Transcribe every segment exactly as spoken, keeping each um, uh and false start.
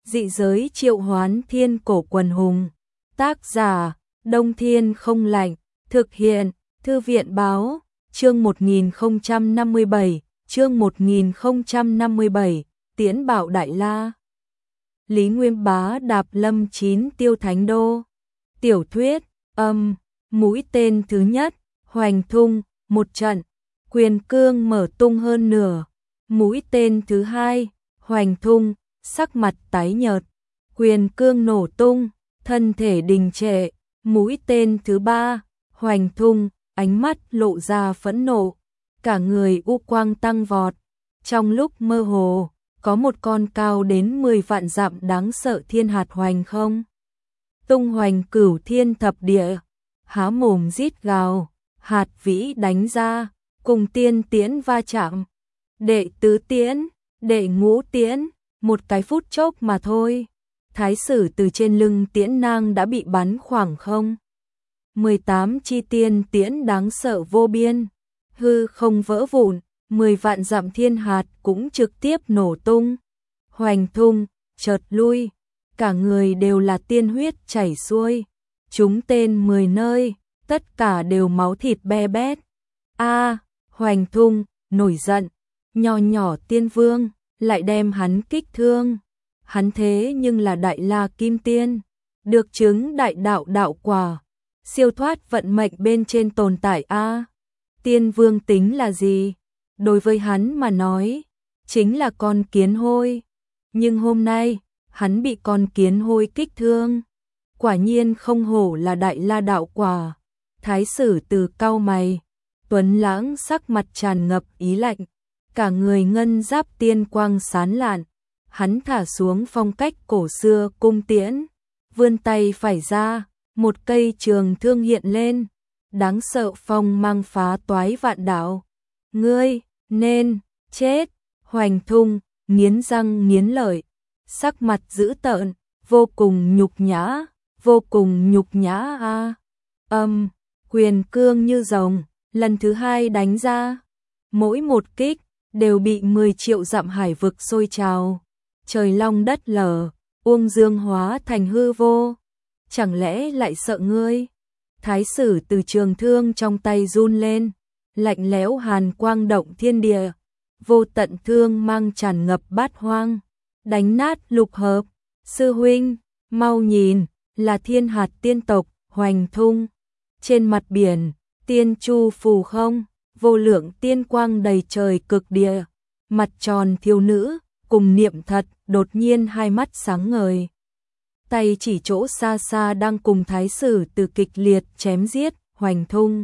Dị giới triệu hoán thiên cổ quần hùng. Tác giả, Đông Thiên không lạnh. Thực hiện, Thư viện báo. Chương một nghìn không trăm năm mươi bảy, chương một nghìn không trăm năm mươi bảy, Tiễn Bảo Đại La. Lý Nguyên Bá đạp lâm chín tiêu thánh đô. Tiểu thuyết, âm, mũi tên thứ nhất, hoành thung, một trận, quyền cương mở tung hơn nửa. Mũi tên thứ hai, hoành thung, sắc mặt tái nhợt, quyền cương nổ tung, thân thể đình trệ. Mũi tên thứ ba, hoành thung, ánh mắt lộ ra phẫn nộ, cả người u quang tăng vọt. Trong lúc mơ hồ, có một con cao đến mười vạn dặm đáng sợ thiên hạt hoành không. Tung hoành cửu thiên thập địa, há mồm rít gào, hạt vĩ đánh ra, cùng tiên tiễn va chạm. Đệ tứ tiễn, đệ ngũ tiễn, một cái phút chốc mà thôi. Thái sử từ trên lưng tiễn nang đã bị bắn khoảng không. mười tám chi tiên tiễn đáng sợ vô biên, hư không vỡ vụn, mười vạn dặm thiên hạt cũng trực tiếp nổ tung. Hoành thung, chợt lui, cả người đều là tiên huyết chảy xuôi. Chúng tên mười nơi, tất cả đều máu thịt be bét. A, hoành thung, nổi giận, nho nhỏ tiên vương, lại đem hắn kích thương. Hắn thế nhưng là Đại La Kim Tiên, được chứng đại đạo đạo quả, siêu thoát vận mệnh bên trên tồn tại a. Tiên vương tính là gì? Đối với hắn mà nói, chính là con kiến hôi. Nhưng hôm nay, hắn bị con kiến hôi kích thương. Quả nhiên không hổ là Đại La đạo quả. Thái sử từ cau mày, tuấn lãng sắc mặt tràn ngập ý lạnh, cả người ngân giáp tiên quang sán lạn. Hắn thả xuống phong cách cổ xưa cung tiễn, vươn tay phải ra, một cây trường thương hiện lên, đáng sợ phong mang phá toái vạn đạo. Ngươi, nên, chết. Hoành thung, nghiến răng nghiến lợi, sắc mặt dữ tợn, vô cùng nhục nhã, vô cùng nhục nhã a. Âm, quyền cương như rồng, lần thứ hai đánh ra. Mỗi một kích, đều bị mười triệu dặm hải vực sôi trào. Trời long đất lở, uông dương hóa thành hư vô. Chẳng lẽ lại sợ ngươi? Thái sử từ trường thương trong tay run lên, lạnh lẽo hàn quang động thiên địa, vô tận thương mang tràn ngập bát hoang, đánh nát lục hợp. Sư huynh, mau nhìn, là thiên hạt tiên tộc, hoành thung. Trên mặt biển, tiên chu phù không, vô lượng tiên quang đầy trời cực địa, mặt tròn thiếu nữ, cùng niệm thật, đột nhiên hai mắt sáng ngời. Tay chỉ chỗ xa xa đang cùng thái sử từ kịch liệt chém giết, hoành thung.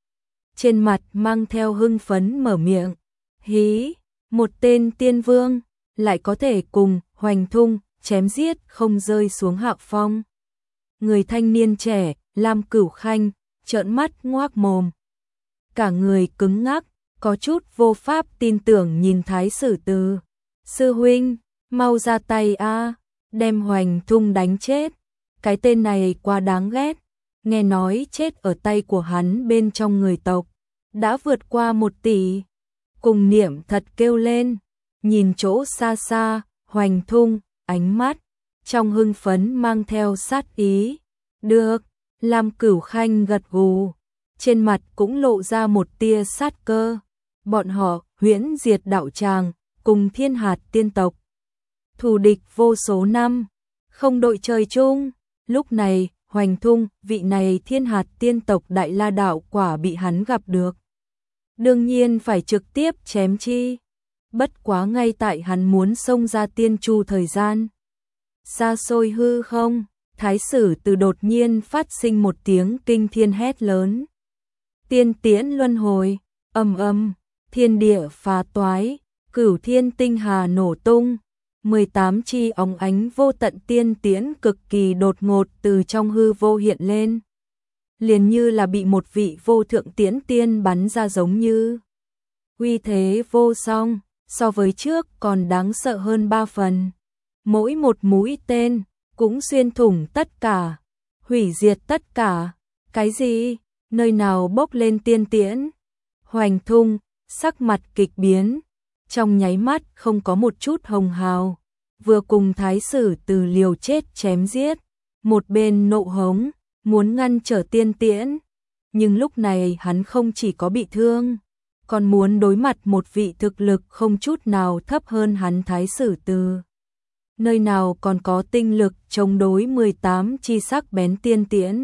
Trên mặt mang theo hưng phấn mở miệng, hí, một tên tiên vương, lại có thể cùng hoành thung, chém giết không rơi xuống hạ phong. Người thanh niên trẻ, Lam Cửu Khanh, trợn mắt ngoác mồm. Cả người cứng ngắc, có chút vô pháp tin tưởng nhìn thái sử từ. Sư huynh, mau ra tay a, đem hoành thung đánh chết. Cái tên này quá đáng ghét. Nghe nói chết ở tay của hắn bên trong người tộc đã vượt qua một tỷ. Cùng niệm thật kêu lên, nhìn chỗ xa xa, hoành thung, ánh mắt trong hưng phấn mang theo sát ý. Được, Lam Cửu Khanh gật gù, trên mặt cũng lộ ra một tia sát cơ. Bọn họ huyễn diệt đạo tràng, cùng thiên hạt tiên tộc, thù địch vô số năm, không đội trời chung. Lúc này, hoành thung, vị này thiên hạt tiên tộc Đại La đạo quả bị hắn gặp được. Đương nhiên phải trực tiếp chém chi. Bất quá ngay tại hắn muốn xông ra tiên chu thời gian. Xa xôi hư không, thái sử từ đột nhiên phát sinh một tiếng kinh thiên hét lớn. Tiên tiễn luân hồi, ầm ầm, thiên địa phá toái, cửu thiên tinh hà nổ tung. mười tám chi óng ánh vô tận tiên tiễn cực kỳ đột ngột từ trong hư vô hiện lên. Liền như là bị một vị vô thượng tiễn tiên bắn ra giống như. Uy thế vô song, so với trước còn đáng sợ hơn ba phần. Mỗi một mũi tên, cũng xuyên thủng tất cả, hủy diệt tất cả. Cái gì? Nơi nào bốc lên tiên tiễn? Hoành thung, sắc mặt kịch biến, trong nháy mắt không có một chút hồng hào, vừa cùng Thái Sử Từ liều chết chém giết, một bên nộ hống, muốn ngăn trở tiên tiễn. Nhưng lúc này hắn không chỉ có bị thương, còn muốn đối mặt một vị thực lực không chút nào thấp hơn hắn Thái Sử Từ. Nơi nào còn có tinh lực chống đối mười tám chi sắc bén tiên tiễn.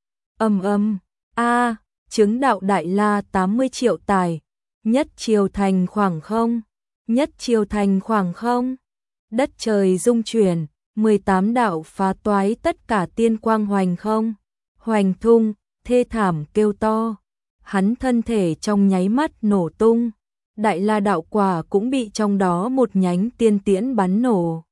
Ầm ầm, a, chứng đạo đại la tám mươi triệu tài, nhất chiều thành khoảng không, nhất chiều thành khoảng không. Đất trời rung chuyển, mười tám đạo phá toái tất cả tiên quang hoành không, hoành thung, thê thảm kêu to. Hắn thân thể trong nháy mắt nổ tung, đại la đạo quả cũng bị trong đó một nhánh tiên tiễn bắn nổ.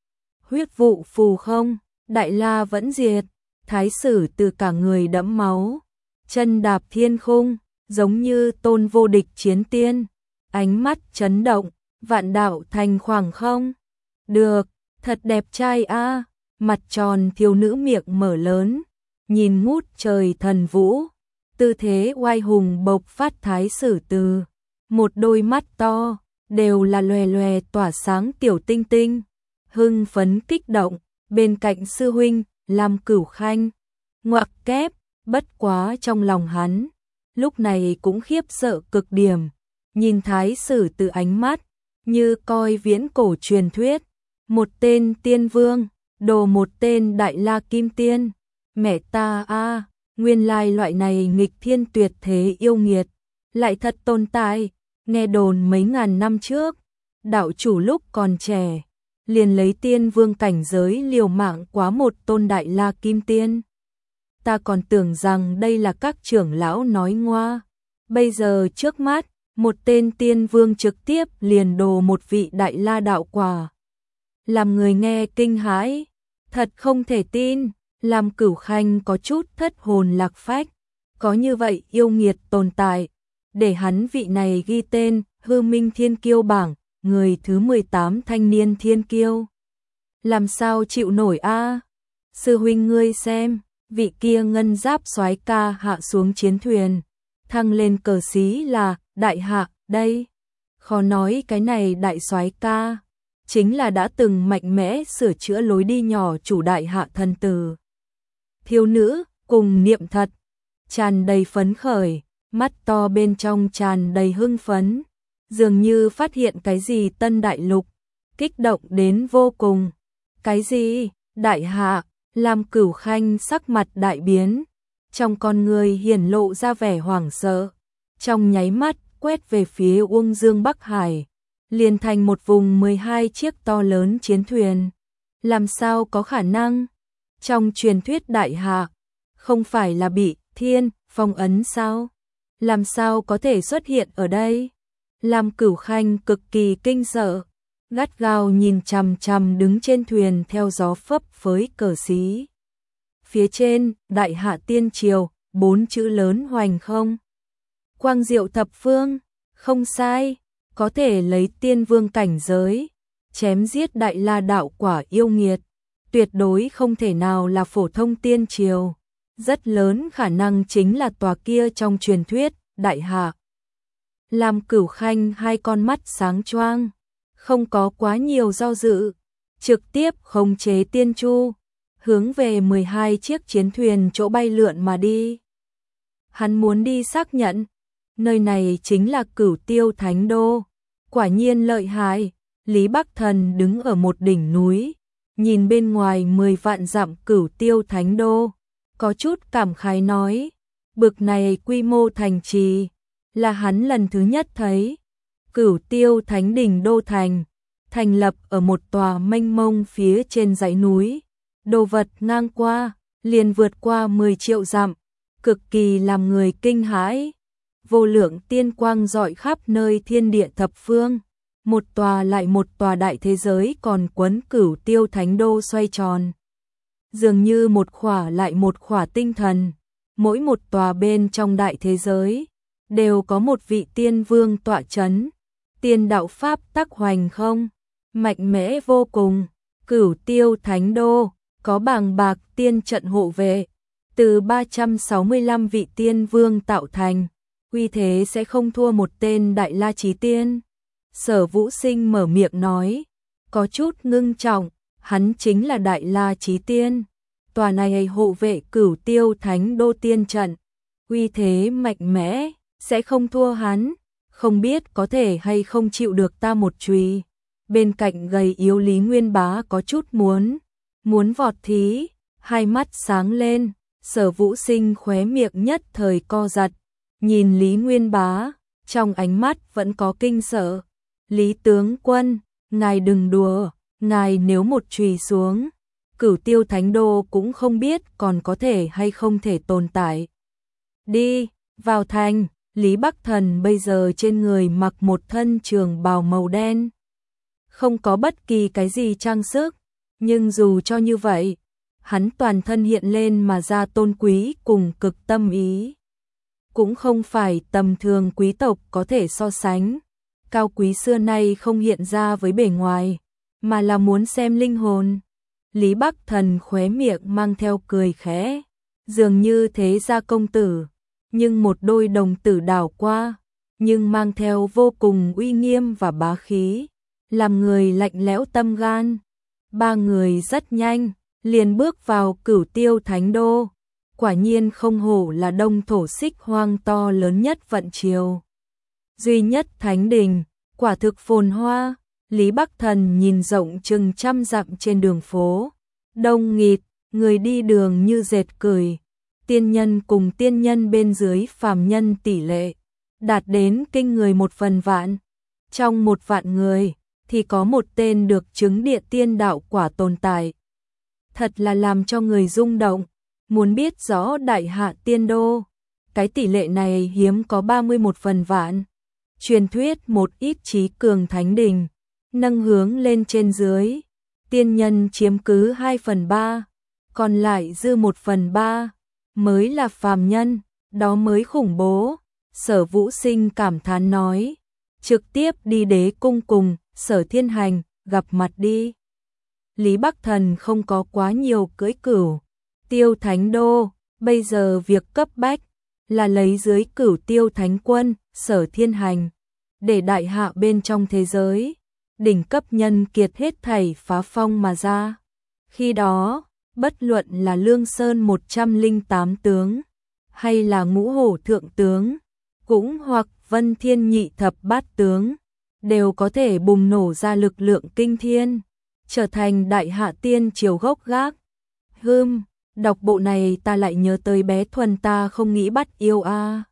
Huyết vụ phù không, đại la vẫn diệt, Thái Sử Từ cả người đẫm máu, chân đạp thiên khung, giống như tôn vô địch chiến tiên, ánh mắt chấn động, vạn đạo thành khoảng không. Được, thật đẹp trai a. Mặt tròn thiếu nữ miệng mở lớn, nhìn ngút trời thần vũ, tư thế oai hùng bộc phát Thái Sử Từ, một đôi mắt to, đều là lòe lòe tỏa sáng tiểu tinh tinh, hưng phấn kích động, bên cạnh sư huynh, Lam Cửu Khanh, ngoặc kép, bất quá trong lòng hắn, lúc này cũng khiếp sợ cực điểm, nhìn Thái Sử Từ ánh mắt, như coi viễn cổ truyền thuyết, một tên tiên vương, đồ một tên đại la kim tiên, mẹ ta a, nguyên lai loại này nghịch thiên tuyệt thế yêu nghiệt, lại thật tồn tại, nghe đồn mấy ngàn năm trước, đạo chủ lúc còn trẻ, liền lấy tiên vương cảnh giới liều mạng quá một tôn đại la kim tiên. Ta còn tưởng rằng đây là các trưởng lão nói ngoa, bây giờ trước mắt, một tên tiên vương trực tiếp liền đồ một vị đại la đạo quả. Làm người nghe kinh hãi, thật không thể tin, làm Cửu Khanh có chút thất hồn lạc phách, có như vậy yêu nghiệt tồn tại, để hắn vị này ghi tên Hư Minh Thiên Kiêu bảng, người thứ mười tám thanh niên thiên kiêu. Làm sao chịu nổi a? Sư huynh ngươi xem, vị kia ngân giáp soái ca hạ xuống chiến thuyền, thăng lên cờ xí là đại hạ, đây. Khó nói cái này đại soái ca chính là đã từng mạnh mẽ sửa chữa lối đi nhỏ chủ đại hạ thần tử. Thiếu nữ cùng niệm thật, tràn đầy phấn khởi, mắt to bên trong tràn đầy hưng phấn, dường như phát hiện cái gì tân đại lục, kích động đến vô cùng. Cái gì? Đại hạ? Làm Cửu Khanh sắc mặt đại biến, trong con người hiển lộ ra vẻ hoảng sợ, trong nháy mắt quét về phía Uông Dương Bắc Hải, liền thành một vùng mười hai chiếc to lớn chiến thuyền. Làm sao có khả năng? Trong truyền thuyết đại hạ, không phải là bị thiên phong ấn sao? Làm sao có thể xuất hiện ở đây? Làm Cửu Khanh cực kỳ kinh sợ, gắt gao nhìn chằm chằm đứng trên thuyền theo gió phấp phới cờ xí. Phía trên, đại hạ tiên triều, bốn chữ lớn hoành không. Quang diệu thập phương, không sai, có thể lấy tiên vương cảnh giới, chém giết đại la đạo quả yêu nghiệt, tuyệt đối không thể nào là phổ thông tiên triều, rất lớn khả năng chính là tòa kia trong truyền thuyết, đại hạ. Làm Cửu Khanh hai con mắt sáng choang, không có quá nhiều do dự, trực tiếp khống chế tiên chu, hướng về mười hai chiếc chiến thuyền chỗ bay lượn mà đi. Hắn muốn đi xác nhận, nơi này chính là Cửu Tiêu Thánh Đô, quả nhiên lợi hại. Lý Bắc Thần đứng ở một đỉnh núi, nhìn bên ngoài mười vạn dặm Cửu Tiêu Thánh Đô, có chút cảm khái nói, bực này quy mô thành trì, là hắn lần thứ nhất thấy. Cửu Tiêu Thánh Đỉnh Đô Thành, thành lập ở một tòa mênh mông phía trên dãy núi, đồ vật ngang qua, liền vượt qua mười triệu dặm, cực kỳ làm người kinh hãi. Vô lượng tiên quang rọi khắp nơi thiên địa thập phương, một tòa lại một tòa đại thế giới còn quấn Cửu Tiêu Thánh Đô xoay tròn. Dường như một khỏa lại một khỏa tinh thần, mỗi một tòa bên trong đại thế giới, đều có một vị tiên vương tọa chấn, tiên đạo pháp tắc hoành không, mạnh mẽ vô cùng. Cửu Tiêu Thánh Đô, có bàng bạc tiên trận hộ vệ, từ ba trăm sáu mươi lăm vị tiên vương tạo thành, uy thế sẽ không thua một tên đại la chí tiên. Sở Vũ Sinh mở miệng nói, có chút ngưng trọng, hắn chính là Đại La Chí Tiên. Tòa này hộ vệ Cửu Tiêu Thánh Đô tiên trận, uy thế mạnh mẽ, sẽ không thua hắn, không biết có thể hay không chịu được ta một chùy. Bên cạnh gầy yếu Lý Nguyên Bá có chút muốn, muốn vọt thí, hai mắt sáng lên, Sở Vũ Sinh khóe miệng nhất thời co giật, nhìn Lý Nguyên Bá, trong ánh mắt vẫn có kinh sợ. Lý tướng quân, ngài đừng đùa, ngài nếu một chùy xuống, Cửu Tiêu Thánh Đô cũng không biết còn có thể hay không thể tồn tại. Đi, vào thành. Lý Bắc Thần bây giờ trên người mặc một thân trường bào màu đen, không có bất kỳ cái gì trang sức, nhưng dù cho như vậy, hắn toàn thân hiện lên mà ra tôn quý cùng cực tâm ý. Cũng không phải tầm thường quý tộc có thể so sánh, cao quý xưa nay không hiện ra với bề ngoài, mà là muốn xem linh hồn. Lý Bắc Thần khóe miệng mang theo cười khẽ, dường như thế gia công tử, nhưng một đôi đồng tử đảo qua, nhưng mang theo vô cùng uy nghiêm và bá khí, làm người lạnh lẽo tâm gan. Ba người rất nhanh, liền bước vào Cửu Tiêu Thánh Đô, quả nhiên không hổ là đông thổ xích hoang to lớn nhất vận triều. Duy nhất thánh đình, quả thực phồn hoa. Lý Bắc Thần nhìn rộng chừng trăm dặm trên đường phố, đông nghịt, người đi đường như dệt cười. Tiên nhân cùng tiên nhân bên dưới phàm nhân tỷ lệ đạt đến kinh người một phần vạn. Trong một vạn người thì có một tên được chứng địa tiên đạo quả tồn tại. Thật là làm cho người rung động. Muốn biết rõ Đại Hạ Tiên Đô, cái tỷ lệ này hiếm có ba mươi mốt phần vạn. Truyền thuyết một ít trí cường thánh đình nâng hướng lên trên dưới, tiên nhân chiếm cứ hai phần ba, còn lại dư một phần ba mới là phàm nhân, đó mới khủng bố. Sở Vũ Sinh cảm thán nói, trực tiếp đi đế cung cùng Sở Thiên Hành gặp mặt đi. Lý Bắc Thần không có quá nhiều cưỡi Cửu Tiêu Thánh Đô, bây giờ việc cấp bách là lấy dưới Cửu Tiêu Thánh Quân Sở Thiên Hành, để Đại Hạ bên trong thế giới đỉnh cấp nhân kiệt hết thảy phá phong mà ra. Khi đó, bất luận là Lương Sơn một trăm lẻ tám tướng, hay là Ngũ Hổ Thượng tướng, cũng hoặc Vân Thiên Nhị Thập Bát tướng, đều có thể bùng nổ ra lực lượng kinh thiên, trở thành Đại Hạ Tiên triều gốc gác. Hừm, đọc bộ này ta lại nhớ tới bé Thuần ta không nghĩ bắt yêu a.